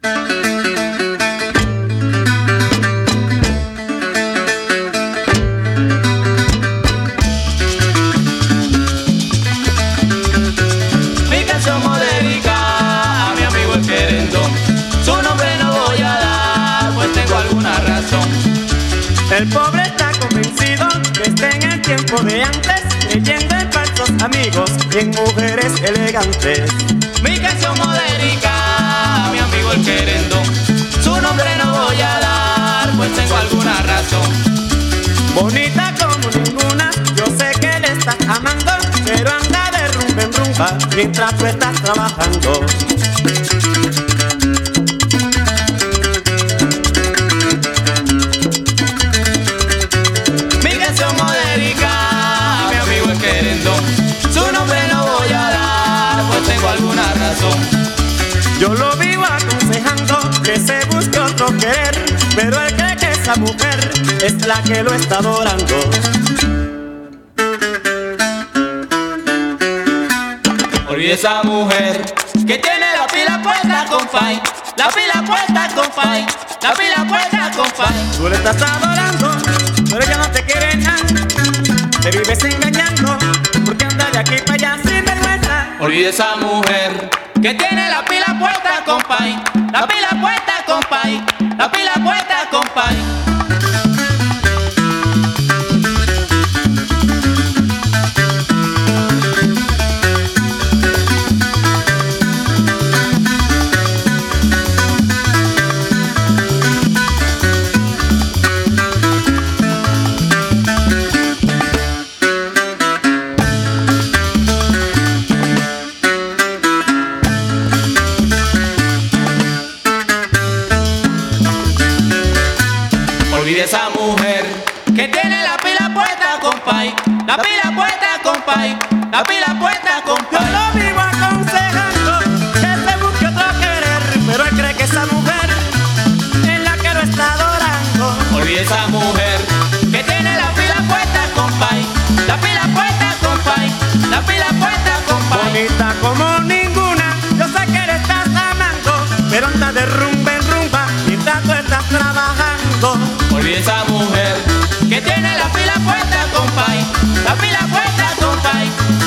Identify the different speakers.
Speaker 1: Mi canción me dedica a mi amigo el querendón. Su nombre no voy a dar, pues tengo alguna razón.
Speaker 2: El pobre está convencido que está en el tiempo de antes, creyendo en falsos amigos y en mujeres elegantes.
Speaker 1: Mi canción me dedica a mi amigo el querendón. Su nombre no voy a dar, pues tengo alguna razón.
Speaker 2: Bonita como ninguna, yo sé que le estás amando, pero anda de rumba en rumba mientras tú estás trabajando.
Speaker 1: Mi canción me dedica a mi amigo el querendón. Su nombre no voy a dar, pues tengo alguna razón.
Speaker 2: Yo lo vivo aconsejando que se busque otro querer, pero él cree que esa mujer es la que lo está adorando.
Speaker 1: Olvide esa mujer que tiene la pila puesta con Fay, la pila puesta con Fay, la pila puesta con Fay.
Speaker 2: Tú le estás adorando, pero ella no te quiere nada. Te vives engañando, porque anda de aquí para allá sin vergüenza.
Speaker 1: Olvide esa mujer que tiene la pila puesta con Fay, la pila puesta con Fay, la pila puesta con Fay. Olvide esa mujer que tiene la pila puesta con Fay, la pila puesta con Fay, la pila puesta con
Speaker 2: Yo
Speaker 1: Fay.
Speaker 2: lo vivo aconsejando que se busque otro querer, pero él cree que esa mujer es la que lo está adorando.
Speaker 1: Olvide esa mujer que tiene la pila puesta con Fay, la pila puesta con Fay, la pila puesta con Fay.
Speaker 2: Bonita como ninguna, yo sé que le estás amando, pero anda de rumba en rumba mientras tú estás trabajando.
Speaker 1: Olvide esa mujer que tiene la pila puesta con Fay, la pila puesta con Fay,